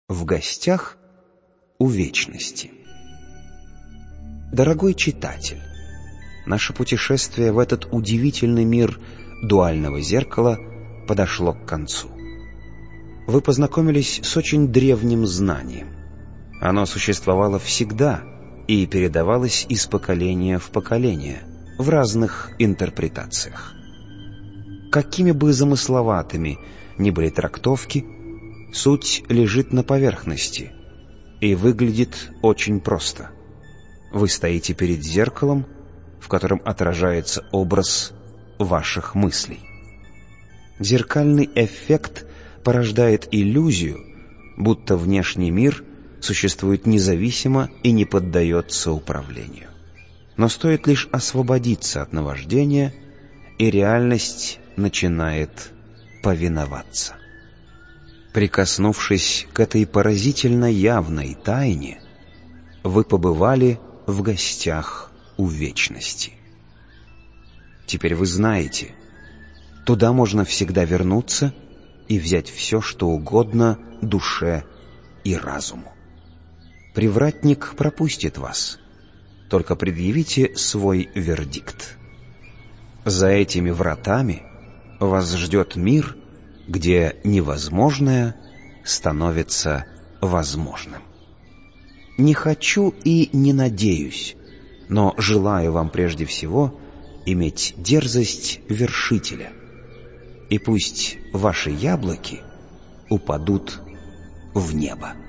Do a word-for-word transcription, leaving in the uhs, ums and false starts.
В гостях у вечности. Дорогой читатель, наше путешествие в этот удивительный мир дуального зеркала подошло к концу. Вы познакомились с очень древним знанием. Оно существовало всегда и передавалось из поколения в поколение в разных интерпретациях. Какими бы замысловатыми ни были трактовки, суть лежит на поверхности и выглядит очень просто. Вы стоите перед зеркалом, в котором отражается образ ваших мыслей. Зеркальный эффект порождает иллюзию, будто внешний мир существует независимо и не поддается управлению. Но стоит лишь освободиться от наваждения, и реальность начинает повиноваться. Прикоснувшись к этой поразительно явной тайне, вы побывали в гостях у вечности. Теперь вы знаете, туда можно всегда вернуться и взять все, что угодно душе и разуму. Привратник пропустит вас, только предъявите свой вердикт. За этими вратами вас ждет мир, где невозможное становится возможным. Не хочу и не надеюсь, но желаю вам прежде всего иметь дерзость вершителя. И пусть ваши яблоки упадут в небо.